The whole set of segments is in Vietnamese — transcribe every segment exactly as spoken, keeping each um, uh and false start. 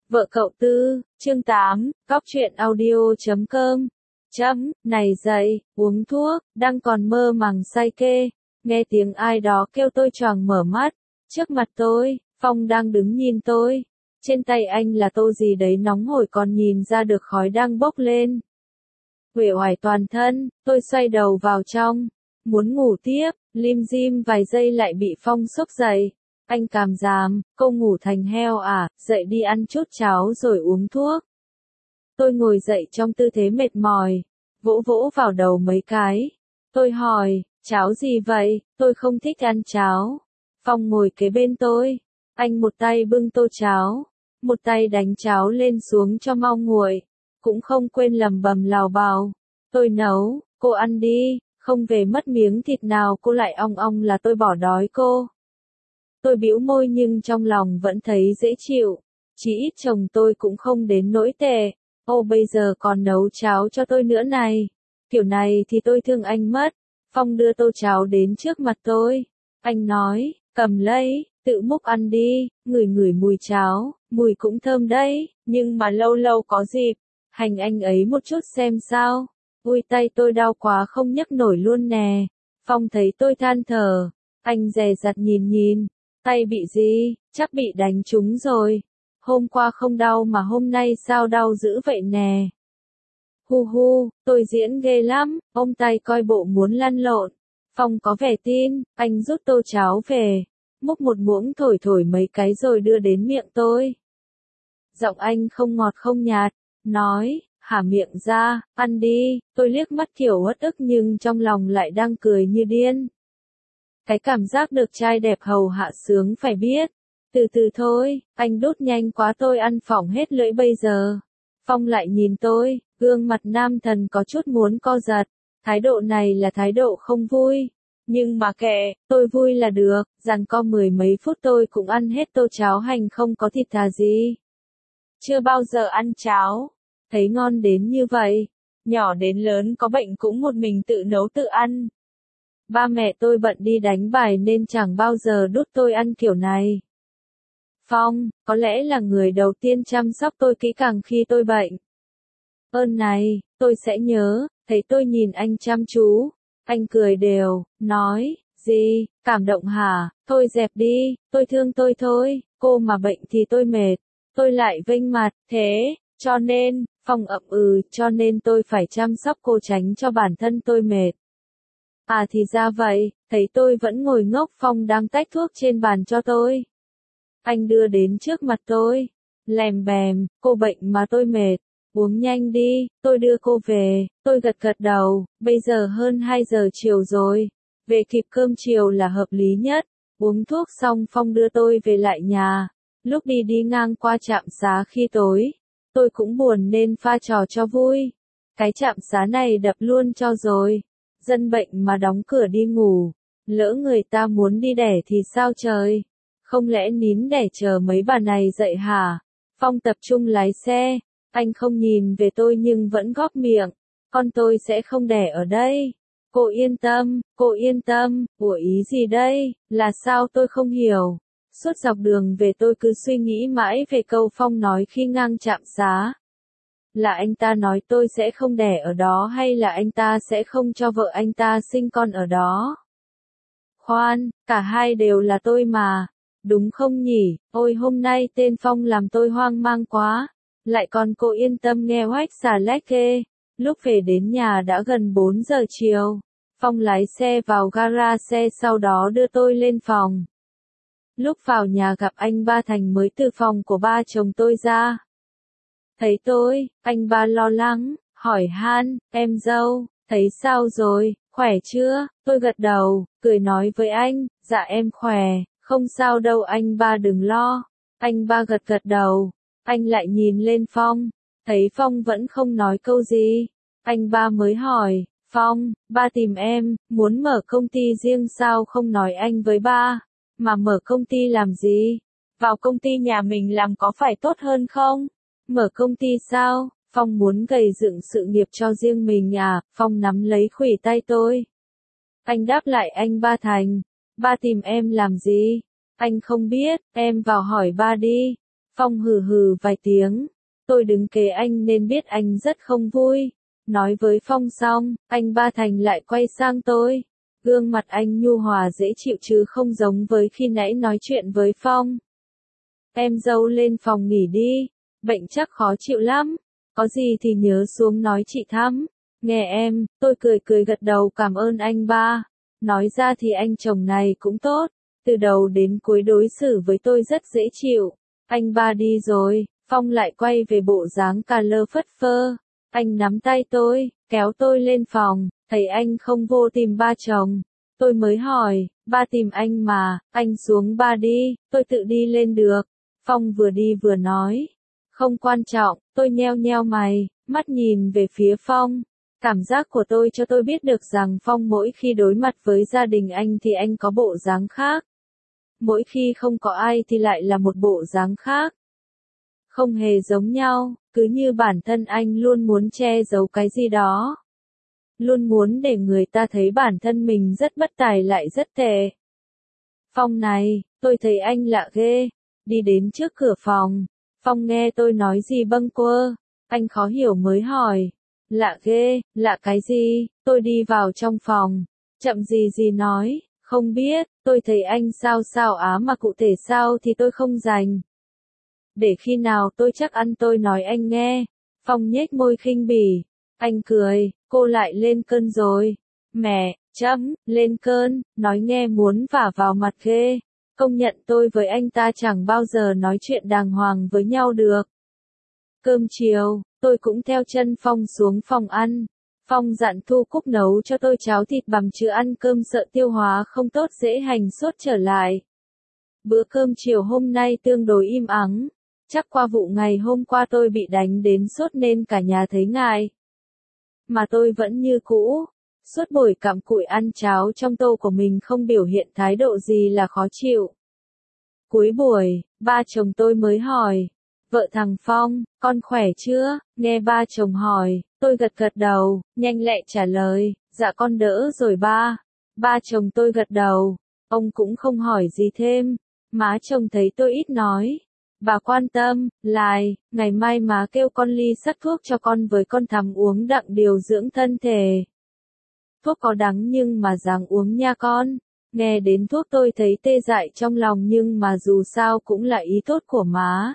Vợ cậu Tư, chương tám, góc truyện audio chấm com. Chấm, này dậy, uống thuốc, đang còn mơ màng say kê. Nghe tiếng ai đó kêu tôi choàng mở mắt. Trước mặt tôi, Phong đang đứng nhìn tôi. Trên tay anh là tô gì đấy nóng hổi còn nhìn ra được khói đang bốc lên. Uể oải toàn thân, tôi xoay đầu vào trong. Muốn ngủ tiếp, lim dim vài giây lại bị Phong xốc dậy. Anh càm ràm, cô ngủ thành heo à, dậy đi ăn chút cháo rồi uống thuốc. Tôi ngồi dậy trong tư thế mệt mỏi, vỗ vỗ vào đầu mấy cái. Tôi hỏi, cháo gì vậy, tôi không thích ăn cháo. Phong ngồi kế bên tôi, anh một tay bưng tô cháo, một tay đánh cháo lên xuống cho mau nguội, cũng không quên lẩm bẩm lào bào. Tôi nấu, cô ăn đi, không về mất miếng thịt nào cô lại ong ong là tôi bỏ đói cô. Tôi bĩu môi nhưng trong lòng vẫn thấy dễ chịu, chỉ ít chồng tôi cũng không đến nỗi tệ. Ô bây giờ còn nấu cháo cho tôi nữa này, kiểu này thì tôi thương anh mất. Phong đưa tô cháo đến trước mặt tôi, anh nói, cầm lấy, tự múc ăn đi, ngửi ngửi mùi cháo, mùi cũng thơm đấy, nhưng mà lâu lâu có dịp, hành anh ấy một chút xem sao. Ui tay tôi đau quá không nhấc nổi luôn nè. Phong thấy tôi than thở, anh dè dặt nhìn nhìn. Tay bị gì, chắc bị đánh trúng rồi. Hôm qua không đau mà hôm nay sao đau dữ vậy nè. Hu hu, tôi diễn ghê lắm, ôm tay coi bộ muốn lăn lộn. Phong có vẻ tin, anh rút tô cháo về, múc một muỗng thổi thổi mấy cái rồi đưa đến miệng tôi. Giọng anh không ngọt không nhạt, nói, hả miệng ra, ăn đi. Tôi liếc mắt kiểu uất ức nhưng trong lòng lại đang cười như điên. Cái cảm giác được trai đẹp hầu hạ sướng phải biết. Từ từ thôi, anh đút nhanh quá tôi ăn phỏng hết lưỡi bây giờ. Phong lại nhìn tôi, gương mặt nam thần có chút muốn co giật. Thái độ này là thái độ không vui. Nhưng mà kệ, tôi vui là được, giằng co mười mấy phút tôi cũng ăn hết tô cháo hành không có thịt thà gì. Chưa bao giờ ăn cháo, thấy ngon đến như vậy. Nhỏ đến lớn có bệnh cũng một mình tự nấu tự ăn. Ba mẹ tôi bận đi đánh bài nên chẳng bao giờ đút tôi ăn kiểu này. Phong, có lẽ là người đầu tiên chăm sóc tôi kỹ càng khi tôi bệnh. Ơn này, tôi sẽ nhớ. Thấy tôi nhìn anh chăm chú, anh cười đều, nói, gì, cảm động hả, thôi dẹp đi, tôi thương tôi thôi, cô mà bệnh thì tôi mệt. Tôi lại vênh mặt, thế, cho nên, Phong ậm ừ, cho nên tôi phải chăm sóc cô tránh cho bản thân tôi mệt. À thì ra vậy, thấy tôi vẫn ngồi ngốc. Phong đang tách thuốc trên bàn cho tôi. Anh đưa đến trước mặt tôi, lèm bèm, cô bệnh mà tôi mệt, uống nhanh đi, tôi đưa cô về. Tôi gật gật đầu, bây giờ hơn hai giờ chiều rồi, về kịp cơm chiều là hợp lý nhất. Uống thuốc xong Phong đưa tôi về lại nhà. Lúc đi đi ngang qua trạm xá khi tối, tôi cũng buồn nên pha trò cho vui. Cái trạm xá này đập luôn cho rồi. Dân bệnh mà đóng cửa đi ngủ, lỡ người ta muốn đi đẻ thì sao trời? Không lẽ nín đẻ chờ mấy bà này dậy hả? Phong tập trung lái xe, anh không nhìn về tôi nhưng vẫn góp miệng, con tôi sẽ không đẻ ở đây. Cô yên tâm, cô yên tâm, ủa ý gì đây, là sao tôi không hiểu. Suốt dọc đường về tôi cứ suy nghĩ mãi về câu Phong nói khi ngang trạm xá. Là anh ta nói tôi sẽ không đẻ ở đó hay là anh ta sẽ không cho vợ anh ta sinh con ở đó? Khoan, cả hai đều là tôi mà. Đúng không nhỉ? Ôi hôm nay tên Phong làm tôi hoang mang quá. Lại còn cô yên tâm nghe oách xà lách kê. Lúc về đến nhà đã gần bốn giờ chiều. Phong lái xe vào gara xe sau đó đưa tôi lên phòng. Lúc vào nhà gặp anh ba Thành mới từ phòng của ba chồng tôi ra. Thấy tôi, anh ba lo lắng, hỏi han, em dâu, thấy sao rồi, khỏe chưa? Tôi gật đầu, cười nói với anh, dạ em khỏe, không sao đâu anh ba đừng lo. Anh ba gật gật đầu, anh lại nhìn lên Phong, thấy Phong vẫn không nói câu gì. Anh ba mới hỏi, Phong, ba tìm em, muốn mở công ty riêng sao không nói anh với ba, mà mở công ty làm gì? Vào công ty nhà mình làm có phải tốt hơn không? Mở công ty sao? Phong muốn gầy dựng sự nghiệp cho riêng mình à? Phong nắm lấy khuỷu tay tôi. Anh đáp lại anh ba Thành. Ba tìm em làm gì? Anh không biết, em vào hỏi ba đi. Phong hừ hừ vài tiếng. Tôi đứng kế anh nên biết anh rất không vui. Nói với Phong xong, anh Ba Thành lại quay sang tôi. Gương mặt anh nhu hòa dễ chịu chứ không giống với khi nãy nói chuyện với Phong. Em dâu lên phòng nghỉ đi, bệnh chắc khó chịu lắm, có gì thì nhớ xuống nói chị Thắm. Nghe em, tôi cười cười gật đầu cảm ơn anh Ba. Nói ra thì anh chồng này cũng tốt, từ đầu đến cuối đối xử với tôi rất dễ chịu. Anh Ba đi rồi, Phong lại quay về bộ dáng cà lơ phất phơ. Anh nắm tay tôi, kéo tôi lên phòng, thấy anh không vô tìm ba chồng. Tôi mới hỏi, ba tìm anh mà, anh xuống ba đi, tôi tự đi lên được. Phong vừa đi vừa nói, không quan trọng, tôi nheo nheo mày, mắt nhìn về phía Phong. Cảm giác của tôi cho tôi biết được rằng Phong mỗi khi đối mặt với gia đình anh thì anh có bộ dáng khác. Mỗi khi không có ai thì lại là một bộ dáng khác. Không hề giống nhau, cứ như bản thân anh luôn muốn che giấu cái gì đó. Luôn muốn để người ta thấy bản thân mình rất bất tài lại rất tệ. Phong này, tôi thấy anh lạ ghê. Đi đến trước cửa phòng, Phong nghe tôi nói gì bâng quơ, anh khó hiểu mới hỏi. Lạ ghê, lạ cái gì? Tôi đi vào trong phòng, chậm gì gì nói, không biết, tôi thấy anh sao sao á mà cụ thể sao thì tôi không rành. Để khi nào tôi chắc ăn tôi nói anh nghe. Phong nhếch môi khinh bỉ, anh cười, cô lại lên cơn rồi. Mẹ, chấm, lên cơn, nói nghe muốn vả vào mặt ghê. Công nhận tôi với anh ta chẳng bao giờ nói chuyện đàng hoàng với nhau được. Cơm chiều, tôi cũng theo chân Phong xuống phòng ăn. Phong dặn Thu Cúc nấu cho tôi cháo thịt bằm chứ ăn cơm sợ tiêu hóa không tốt dễ hành sốt trở lại. Bữa cơm chiều hôm nay tương đối im ắng. Chắc qua vụ ngày hôm qua tôi bị đánh đến sốt nên cả nhà thấy ngại. Mà tôi vẫn như cũ. Suốt buổi cặm cụi ăn cháo trong tô của mình không biểu hiện thái độ gì là khó chịu. Cuối buổi, ba chồng tôi mới hỏi. Vợ thằng Phong, con khỏe chưa? Nghe ba chồng hỏi, tôi gật gật đầu, nhanh lẹ trả lời, dạ con đỡ rồi ba. Ba chồng tôi gật đầu, ông cũng không hỏi gì thêm. Má chồng thấy tôi ít nói. Bà quan tâm, lại, ngày mai má kêu con ly sắc thuốc cho con với con Thắm uống đặng điều dưỡng thân thể. Thuốc có đắng nhưng mà ráng uống nha con. Nghe đến thuốc tôi thấy tê dại trong lòng nhưng mà dù sao cũng là ý tốt của má.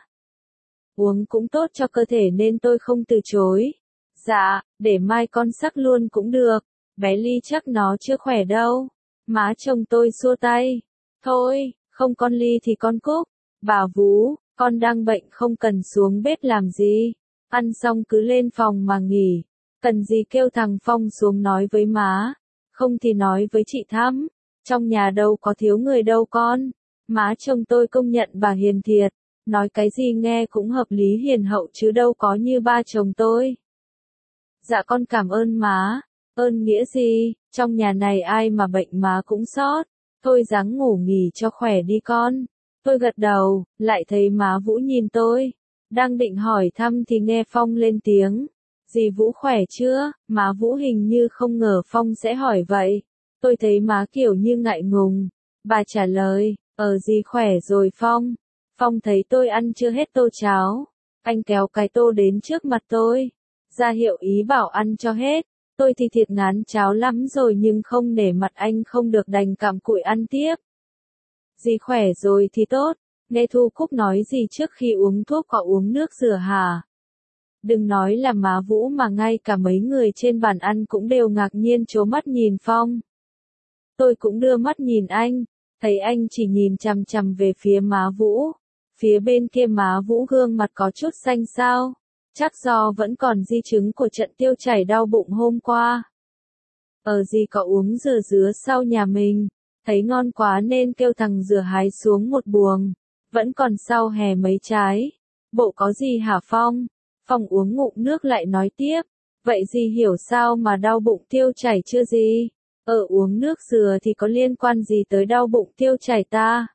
Uống cũng tốt cho cơ thể nên tôi không từ chối. Dạ, để mai con sắc luôn cũng được. Bé Ly chắc nó chưa khỏe đâu. Má chồng tôi xua tay. Thôi, không con Ly thì con Cúc. Bà Vú, con đang bệnh không cần xuống bếp làm gì. Ăn xong cứ lên phòng mà nghỉ. Cần gì kêu thằng Phong xuống nói với má. Không thì nói với chị Thắm. Trong nhà đâu có thiếu người đâu con. Má chồng tôi công nhận bà hiền thiệt. Nói cái gì nghe cũng hợp lý hiền hậu chứ đâu có như ba chồng tôi. Dạ con cảm ơn má. Ơn nghĩa gì, trong nhà này ai mà bệnh má cũng sót. Thôi ráng ngủ nghỉ cho khỏe đi con. Tôi gật đầu, lại thấy má Vũ nhìn tôi. Đang định hỏi thăm thì nghe Phong lên tiếng. Dì Vũ khỏe chưa? Má Vũ hình như không ngờ Phong sẽ hỏi vậy. Tôi thấy má kiểu như ngại ngùng. Bà trả lời, ờ dì khỏe rồi Phong. Phong thấy tôi ăn chưa hết tô cháo. Anh kéo cái tô đến trước mặt tôi. Ra hiệu ý bảo ăn cho hết. Tôi thì thiệt ngán cháo lắm rồi nhưng không nể mặt anh không được đành cặm cụi ăn tiếp. Dì khỏe rồi thì tốt. Nghe Thu Cúc nói gì trước khi uống thuốc có uống nước rửa hả? Đừng nói là má Vũ mà ngay cả mấy người trên bàn ăn cũng đều ngạc nhiên trố mắt nhìn Phong. Tôi cũng đưa mắt nhìn anh. Thấy anh chỉ nhìn chằm chằm về phía má Vũ. Phía bên kia má Vũ gương mặt có chút xanh xao. Chắc do vẫn còn di chứng của trận tiêu chảy đau bụng hôm qua. Ở gì có uống dừa dứa sau nhà mình. Thấy ngon quá nên kêu thằng dừa hái xuống một buồng. Vẫn còn sau hè mấy trái. Bộ có gì hả Phong? Phong uống ngụm nước lại nói tiếp. Vậy gì hiểu sao mà đau bụng tiêu chảy chưa gì? Ở uống nước dừa thì có liên quan gì tới đau bụng tiêu chảy ta?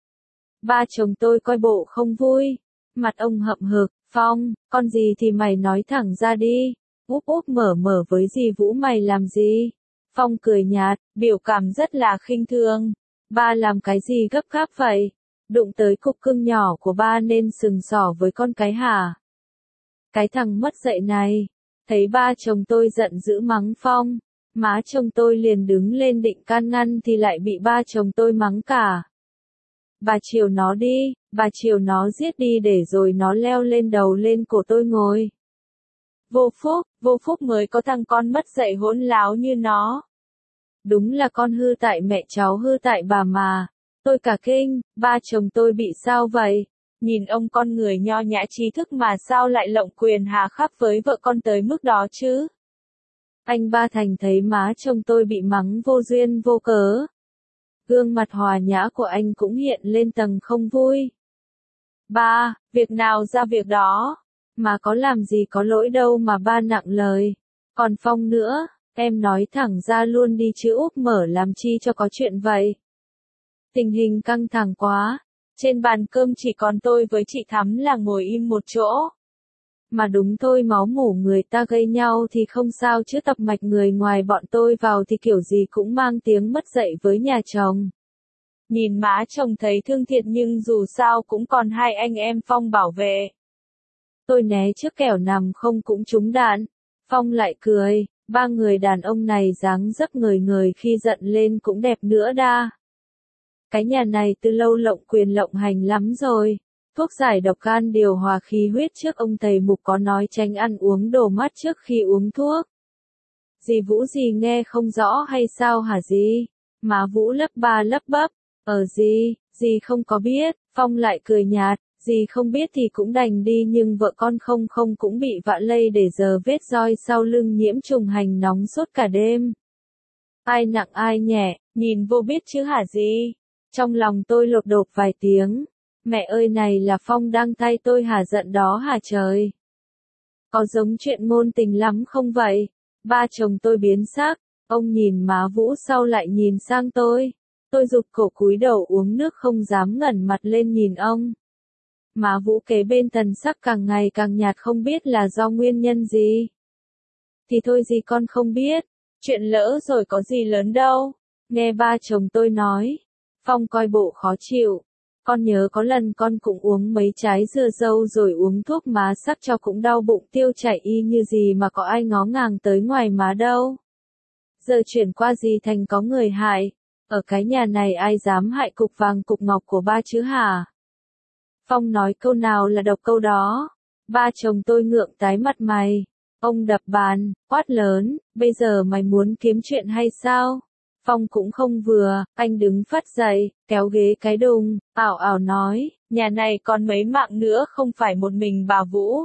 Ba chồng tôi coi bộ không vui. Mặt ông hậm hực, Phong, con gì thì mày nói thẳng ra đi. Úp úp mở mở với dì Vũ mày làm gì? Phong cười nhạt, biểu cảm rất là khinh thường. Ba làm cái gì gấp gáp vậy? Đụng tới cục cưng nhỏ của ba nên sừng sỏ với con cái hả? Cái thằng mất dạy này. Thấy ba chồng tôi giận dữ mắng Phong. Má chồng tôi liền đứng lên định can ngăn thì lại bị ba chồng tôi mắng cả. Bà chiều nó đi, bà chiều nó giết đi để rồi nó leo lên đầu lên cổ tôi ngồi. Vô phúc, vô phúc mới có thằng con mất dạy hỗn láo như nó. Đúng là con hư tại mẹ cháu hư tại bà mà. Tôi cả kinh, ba chồng tôi bị sao vậy? Nhìn ông con người nho nhã trí thức mà sao lại lộng quyền hà khắc với vợ con tới mức đó chứ? Anh ba Thành thấy má chồng tôi bị mắng vô duyên vô cớ. Gương mặt hòa nhã của anh cũng hiện lên tầng không vui. Ba, việc nào ra việc đó. Mà có làm gì có lỗi đâu mà ba nặng lời. Còn Phong nữa, em nói thẳng ra luôn đi chứ úp mở làm chi cho có chuyện vậy. Tình hình căng thẳng quá. Trên bàn cơm chỉ còn tôi với chị Thắm là ngồi im một chỗ. Mà đúng thôi, máu mủ người ta gây nhau thì không sao chứ tập mạch người ngoài bọn tôi vào thì kiểu gì cũng mang tiếng mất dạy với nhà chồng. Nhìn má chồng thấy thương thiệt nhưng dù sao cũng còn hai anh em Phong bảo vệ. Tôi né trước kẻo nằm không cũng trúng đạn. Phong lại cười, ba người đàn ông này dáng dấp người người khi giận lên cũng đẹp nữa đa. Cái nhà này từ lâu lộng quyền lộng hành lắm rồi. Thuốc giải độc gan điều hòa khí huyết trước ông thầy mục có nói tránh ăn uống đồ mát trước khi uống thuốc. Dì Vũ gì nghe không rõ hay sao hả dì? Má Vũ lấp ba lấp bắp. Ờ dì, dì không có biết. Phong lại cười nhạt. Dì không biết thì cũng đành đi nhưng vợ con không không cũng bị vạ lây để giờ vết roi sau lưng nhiễm trùng hành nóng sốt cả đêm. Ai nặng ai nhẹ, nhìn vô biết chứ hả dì? Trong lòng tôi lột đột vài tiếng. Mẹ ơi, này là Phong đang thay tôi hả, giận đó hả trời? Có giống chuyện ngôn tình lắm không vậy? Ba chồng tôi biến sắc, ông nhìn má Vũ sau lại nhìn sang tôi. Tôi rụt cổ cúi đầu uống nước không dám ngẩng mặt lên nhìn ông. Má Vũ kế bên thần sắc càng ngày càng nhạt, không biết là do nguyên nhân gì. Thì thôi gì con không biết, chuyện lỡ rồi có gì lớn đâu. Nghe ba chồng tôi nói, Phong coi bộ khó chịu. Con nhớ có lần con cũng uống mấy trái dưa dâu rồi uống thuốc má sắc cho cũng đau bụng tiêu chảy y như gì mà có ai ngó ngàng tới ngoài má đâu. Giờ chuyển qua gì thành có người hại. Ở cái nhà này ai dám hại cục vàng cục ngọc của ba chứ hả? Phong nói câu nào là độc câu đó. Ba chồng tôi ngượng tái mặt mày. Ông đập bàn, quát lớn, bây giờ mày muốn kiếm chuyện hay sao? Phong cũng không vừa, anh đứng phắt dậy, kéo ghế cái đùng, ảo ảo nói, nhà này còn mấy mạng nữa không phải một mình bà Vũ.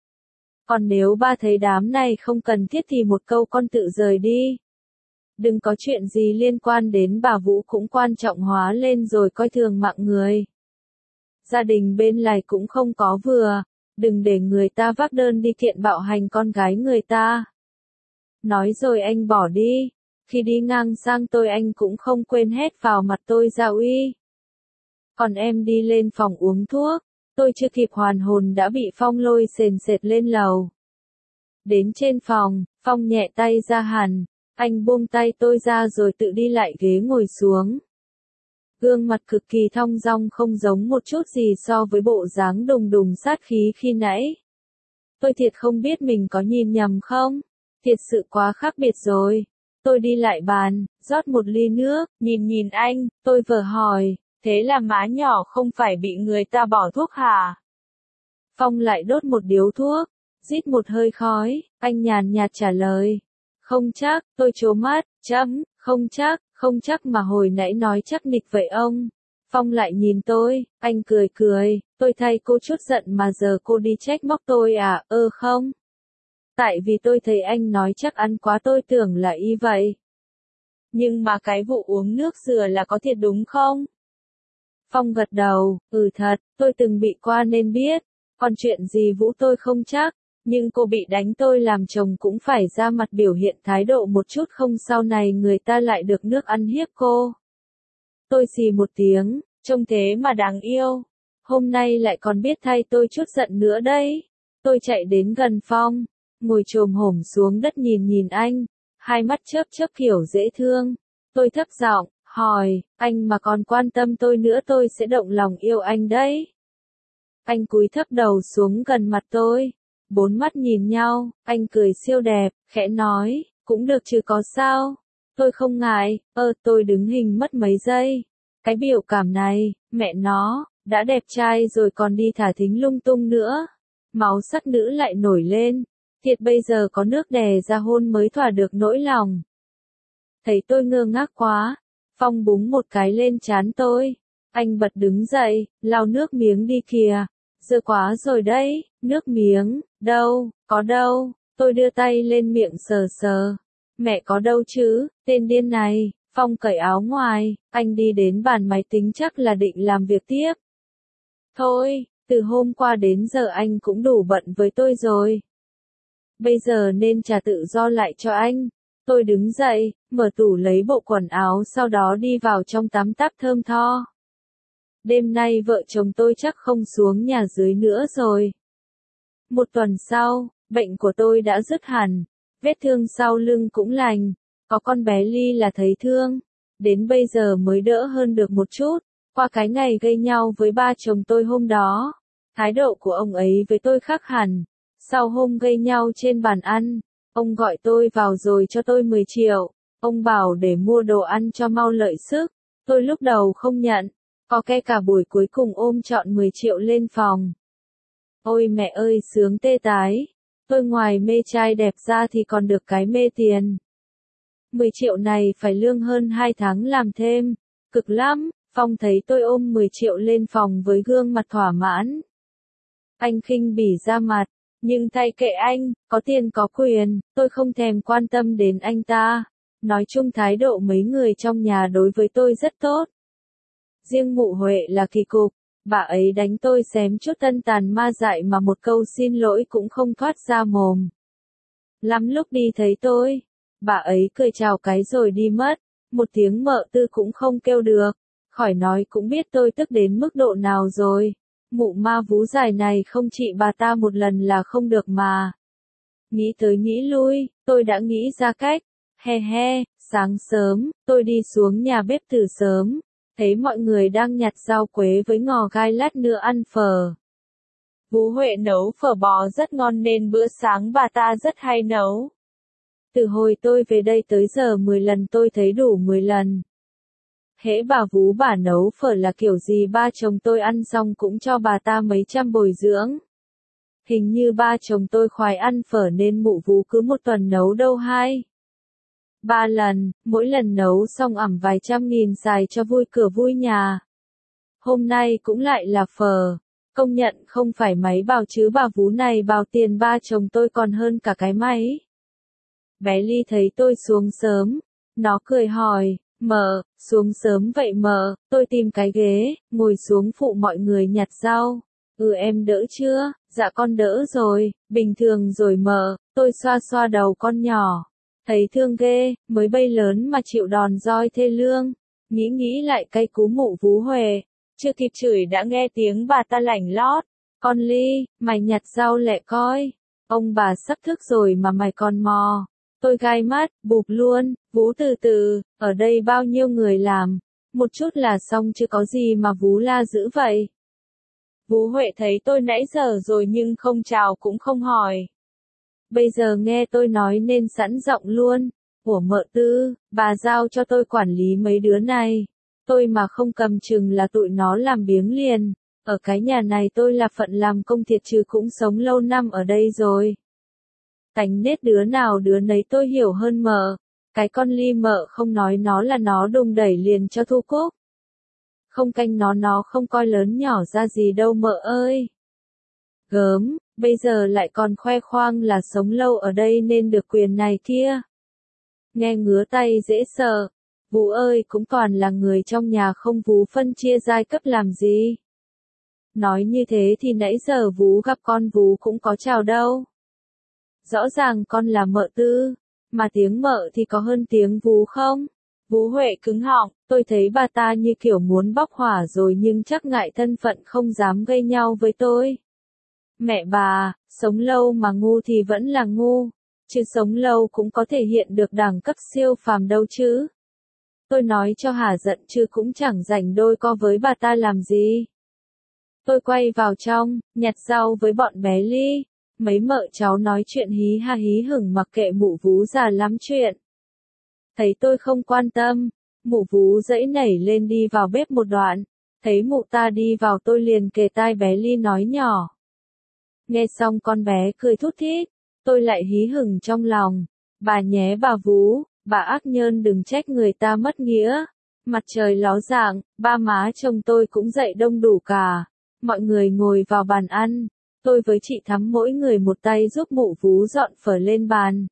Còn nếu ba thấy đám này không cần thiết thì một câu con tự rời đi. Đừng có chuyện gì liên quan đến bà Vũ cũng quan trọng hóa lên rồi coi thường mạng người. Gia đình bên này cũng không có vừa, đừng để người ta vác đơn đi kiện bạo hành con gái người ta. Nói rồi anh bỏ đi. Khi đi ngang sang tôi anh cũng không quên hét vào mặt tôi ra uy. Còn em đi lên phòng uống thuốc, tôi chưa kịp hoàn hồn đã bị Phong lôi sền sệt lên lầu. Đến trên phòng, Phong nhẹ tay ra hẳn, anh buông tay tôi ra rồi tự đi lại ghế ngồi xuống. Gương mặt cực kỳ thong dong, không giống một chút gì so với bộ dáng đùng đùng sát khí khi nãy. Tôi thiệt không biết mình có nhìn nhầm không? Thiệt sự quá khác biệt rồi. Tôi đi lại bàn, rót một ly nước, nhìn nhìn anh, tôi vờ hỏi, thế là má nhỏ không phải bị người ta bỏ thuốc hả? Phong lại đốt một điếu thuốc, rít một hơi khói, anh nhàn nhạt trả lời. Không chắc, tôi trố mắt, chấm, không chắc, không chắc mà hồi nãy nói chắc nịch vậy ông. Phong lại nhìn tôi, anh cười cười, tôi thay cô chút giận mà giờ cô đi trách móc tôi à, ơ không? Tại vì tôi thấy anh nói chắc ăn quá tôi tưởng là y vậy. Nhưng mà cái vụ uống nước dừa là có thiệt đúng không? Phong gật đầu, ừ thật, tôi từng bị qua nên biết. Còn chuyện gì Vũ tôi không chắc. Nhưng cô bị đánh tôi làm chồng cũng phải ra mặt biểu hiện thái độ một chút không sau này người ta lại được nước ăn hiếp cô. Tôi xì một tiếng, trông thế mà đáng yêu. Hôm nay lại còn biết thay tôi chút giận nữa đấy. Tôi chạy đến gần Phong, ngồi chồm hổm xuống đất nhìn nhìn anh, hai mắt chớp chớp kiểu dễ thương. Tôi thấp giọng, hỏi, anh mà còn quan tâm tôi nữa tôi sẽ động lòng yêu anh đấy. Anh cúi thấp đầu xuống gần mặt tôi, bốn mắt nhìn nhau, anh cười siêu đẹp, khẽ nói, cũng được chứ có sao. Tôi không ngại, ơ tôi đứng hình mất mấy giây. Cái biểu cảm này, mẹ nó, đã đẹp trai rồi còn đi thả thính lung tung nữa. Máu sắc nữ lại nổi lên, thiệt bây giờ có nước đè ra hôn mới thỏa được nỗi lòng. Thấy tôi ngơ ngác quá, Phong búng một cái lên trán tôi. Anh bật đứng dậy, lau nước miếng đi kìa. Giờ quá rồi đấy, nước miếng, đâu, có đâu. Tôi đưa tay lên miệng sờ sờ. Mẹ có đâu chứ, tên điên này. Phong cởi áo ngoài, anh đi đến bàn máy tính chắc là định làm việc tiếp. Thôi, từ hôm qua đến giờ anh cũng đủ bận với tôi rồi. Bây giờ nên trả tự do lại cho anh. Tôi đứng dậy, mở tủ lấy bộ quần áo sau đó đi vào trong tắm táp thơm tho. Đêm nay vợ chồng tôi chắc không xuống nhà dưới nữa rồi. Một tuần sau, bệnh của tôi đã dứt hẳn, vết thương sau lưng cũng lành, có con bé Ly là thấy thương, đến bây giờ mới đỡ hơn được một chút, qua cái ngày gây nhau với ba chồng tôi hôm đó, thái độ của ông ấy với tôi khác hẳn, sau hôm gây nhau trên bàn ăn, ông gọi tôi vào rồi cho tôi mười triệu, ông bảo để mua đồ ăn cho mau lợi sức, tôi lúc đầu không nhận, có cái cả buổi cuối cùng ôm trọn mười triệu lên phòng. Ôi mẹ ơi sướng tê tái, tôi ngoài mê trai đẹp ra thì còn được cái mê tiền. mười triệu này phải lương hơn hai tháng làm thêm, cực lắm, Phong thấy tôi ôm mười triệu lên phòng với gương mặt thỏa mãn. Anh khinh bỉ ra mặt, nhưng thay kệ anh, có tiền có quyền, tôi không thèm quan tâm đến anh ta. Nói chung thái độ mấy người trong nhà đối với tôi rất tốt. Riêng mụ Huệ là kỳ cục, bà ấy đánh tôi xém chút tân tàn ma dại mà một câu xin lỗi cũng không thoát ra mồm. Lắm lúc đi thấy tôi, bà ấy cười chào cái rồi đi mất, một tiếng mợ tư cũng không kêu được, khỏi nói cũng biết tôi tức đến mức độ nào rồi. Mụ ma vú dài này không trị bà ta một lần là không được mà. Nghĩ tới nghĩ lui, tôi đã nghĩ ra cách. He he, sáng sớm, tôi đi xuống nhà bếp từ sớm, thấy mọi người đang nhặt rau quế với ngò gai lát nữa ăn phở. Vú Huệ nấu phở bò rất ngon nên bữa sáng bà ta rất hay nấu. Từ hồi tôi về đây tới giờ mười lần tôi thấy đủ mười lần. Hễ bà vú bà nấu phở là kiểu gì ba chồng tôi ăn xong cũng cho bà ta mấy trăm bồi dưỡng. Hình như ba chồng tôi khoái ăn phở nên mụ vú cứ một tuần nấu đâu hai. Ba lần, mỗi lần nấu xong ẵm vài trăm nghìn xài cho vui cửa vui nhà. Hôm nay cũng lại là phở, công nhận không phải máy bào chứ bà vú này bào tiền ba chồng tôi còn hơn cả cái máy. Bé Ly thấy tôi xuống sớm, nó cười hỏi, mợ, xuống sớm vậy mợ, tôi tìm cái ghế, ngồi xuống phụ mọi người nhặt rau. Ừ em đỡ chưa? Dạ con đỡ rồi, bình thường rồi mợ, tôi xoa xoa đầu con nhỏ. Thấy thương ghê, mới bay lớn mà chịu đòn roi thê lương. Nghĩ nghĩ lại cay cú mụ vú Huệ, chưa kịp chửi đã nghe tiếng bà ta lảnh lót. Con Ly, mày nhặt rau lẹ coi. Ông bà sắp thức rồi mà mày còn mò. Tôi gai mắt, bụp luôn, vú từ từ, ở đây bao nhiêu người làm. Một chút là xong chứ có gì mà vú la dữ vậy. Vú Huệ thấy tôi nãy giờ rồi nhưng không chào cũng không hỏi. Bây giờ nghe tôi nói nên sẵn giọng luôn. Của mợ tư, bà giao cho tôi quản lý mấy đứa này. Tôi mà không cầm chừng là tụi nó làm biếng liền. Ở cái nhà này tôi là phận làm công thiệt chứ cũng sống lâu năm ở đây rồi. Tánh nết đứa nào đứa nấy tôi hiểu hơn mợ. Cái con Ly mợ không nói nó là nó đùng đẩy liền cho Thu Cúc. Không canh nó nó không coi lớn nhỏ ra gì đâu mợ ơi. Gớm, bây giờ lại còn khoe khoang là sống lâu ở đây nên được quyền này kia. Nghe ngứa tay dễ sợ. Vú ơi cũng toàn là người trong nhà không vú phân chia giai cấp làm gì. Nói như thế thì nãy giờ vú gặp con vú cũng có chào đâu. Rõ ràng con là mợ tư, mà tiếng mợ thì có hơn tiếng vú không? Vú Huệ cứng họng, tôi thấy bà ta như kiểu muốn bốc hỏa rồi nhưng chắc ngại thân phận không dám gây nhau với tôi. Mẹ bà, sống lâu mà ngu thì vẫn là ngu, chứ sống lâu cũng có thể hiện được đẳng cấp siêu phàm đâu chứ. Tôi nói cho hả giận chứ cũng chẳng rảnh đôi co với bà ta làm gì. Tôi quay vào trong, nhặt rau với bọn bé Ly. Mấy mợ cháu nói chuyện hí ha hí hửng mặc kệ mụ vú già lắm chuyện. Thấy tôi không quan tâm, mụ vú dãy nảy lên đi vào bếp một đoạn. Thấy mụ ta đi vào tôi liền kề tai bé Ly nói nhỏ. Nghe xong con bé cười thút thít, tôi lại hí hửng trong lòng. Bà nhé bà vú, bà ác nhơn đừng trách người ta mất nghĩa. Mặt trời ló dạng, ba má chồng tôi cũng dậy đông đủ cả. Mọi người ngồi vào bàn ăn. Tôi với chị Thắm mỗi người một tay giúp mụ vú dọn phở lên bàn.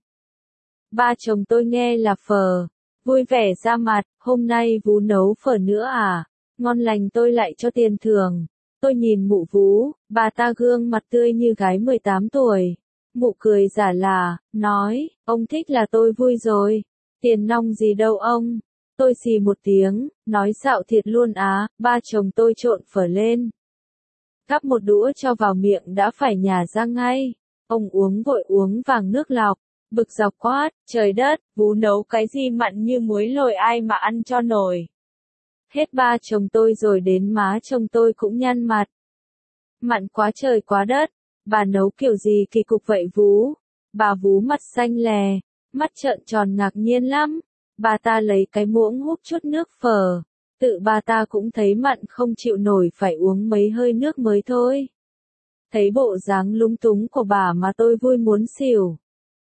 Ba chồng tôi nghe là phở, vui vẻ ra mặt, hôm nay vú nấu phở nữa à, ngon lành tôi lại cho tiền thưởng. Tôi nhìn mụ vú, bà ta gương mặt tươi như gái mười tám tuổi. Mụ cười giả là, nói, ông thích là tôi vui rồi, tiền nong gì đâu ông. Tôi xì một tiếng, nói xạo thiệt luôn á, ba chồng tôi trộn phở lên. Gắp một đũa cho vào miệng đã phải nhả ra ngay. Ông uống vội uống vàng nước lọc, bực dọc quát, trời đất, vú nấu cái gì mặn như muối lồi ai mà ăn cho nổi. Hết ba chồng tôi rồi đến má chồng tôi cũng nhăn mặt. Mặn quá trời quá đất, bà nấu kiểu gì kỳ cục vậy vú. Bà vú mặt xanh lè, mắt trợn tròn ngạc nhiên lắm. Bà ta lấy cái muỗng húp chút nước phở. Tự bà ta cũng thấy mặn không chịu nổi phải uống mấy hơi nước mới thôi. Thấy bộ dáng lúng túng của bà mà tôi vui muốn xỉu.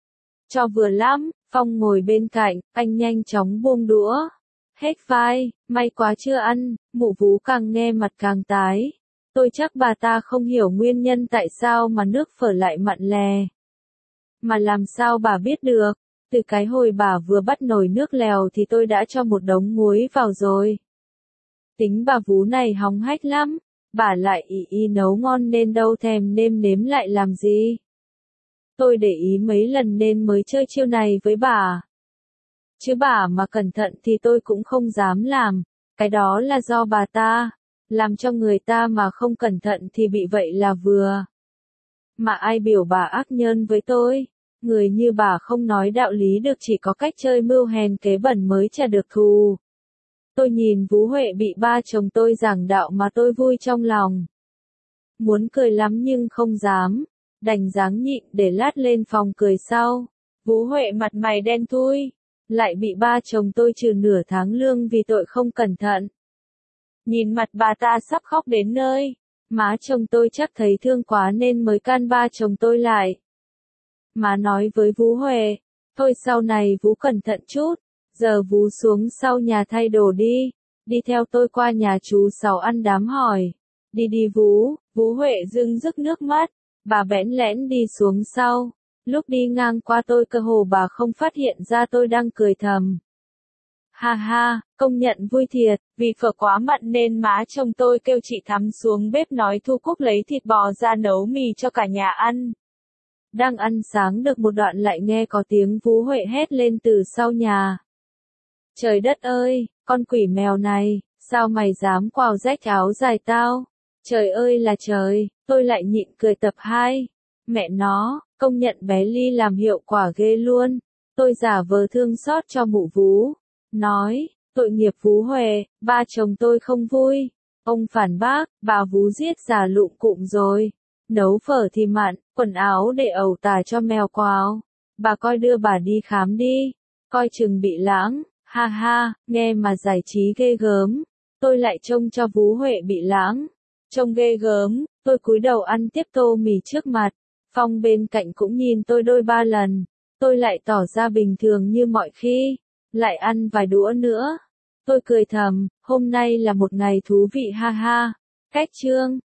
Cho vừa lắm, Phong ngồi bên cạnh, anh nhanh chóng buông đũa. Hết vai, may quá chưa ăn, mụ vú càng nghe mặt càng tái. Tôi chắc bà ta không hiểu nguyên nhân tại sao mà nước phở lại mặn lè. Mà làm sao bà biết được, từ cái hồi bà vừa bắt nồi nước lèo thì tôi đã cho một đống muối vào rồi. Tính bà vú này hóng hách lắm, bà lại ý ý nấu ngon nên đâu thèm nêm nếm lại làm gì. Tôi để ý mấy lần nên mới chơi chiêu này với bà. Chứ bà mà cẩn thận thì tôi cũng không dám làm, cái đó là do bà ta, làm cho người ta mà không cẩn thận thì bị vậy là vừa. Mà ai biểu bà ác nhân với tôi, người như bà không nói đạo lý được chỉ có cách chơi mưu hèn kế bẩn mới trả được thù. Tôi nhìn Vú Huệ bị ba chồng tôi giảng đạo mà tôi vui trong lòng. Muốn cười lắm nhưng không dám, đành dáng nhịn để lát lên phòng cười sau. Vú Huệ mặt mày đen thui, lại bị ba chồng tôi trừ nửa tháng lương vì tội không cẩn thận. Nhìn mặt bà ta sắp khóc đến nơi, má chồng tôi chắc thấy thương quá nên mới can ba chồng tôi lại. Má nói với Vú Huệ, thôi sau này Vú cẩn thận chút, giờ Vú xuống sau nhà thay đồ đi, đi theo tôi qua nhà chú Sáu ăn đám hỏi. Đi đi Vú, Vú Huệ rưng rức nước mắt, bà bẽn lẽn đi xuống sau. Lúc đi ngang qua tôi cơ hồ bà không phát hiện ra tôi đang cười thầm. Ha ha, công nhận vui thiệt, vì phở quá mặn nên má chồng tôi kêu chị Thắm xuống bếp nói Thu Cúc lấy thịt bò ra nấu mì cho cả nhà ăn. Đang ăn sáng được một đoạn lại nghe có tiếng Vú Huệ hét lên từ sau nhà. Trời đất ơi, con quỷ mèo này, sao mày dám quào rách áo dài tao? Trời ơi là trời, tôi lại nhịn cười tập hai. Mẹ nó, công nhận bé Ly làm hiệu quả ghê luôn. Tôi giả vờ thương xót cho mụ Vú. Nói, tội nghiệp Vú Huệ, ba chồng tôi không vui. Ông phản bác, bà Vú giết già lụm cụm rồi. Nấu phở thì mặn, quần áo để ẩu tả cho mèo quào. Bà coi đưa bà đi khám đi, coi chừng bị lãng, ha ha, nghe mà giải trí ghê gớm. Tôi lại trông cho Vú Huệ bị lãng. Trông ghê gớm, tôi cúi đầu ăn tiếp tô mì trước mặt. Phong bên cạnh cũng nhìn tôi đôi ba lần. Tôi lại tỏ ra bình thường như mọi khi. Lại ăn vài đũa nữa. Tôi cười thầm, hôm nay là một ngày thú vị ha ha. Cách chương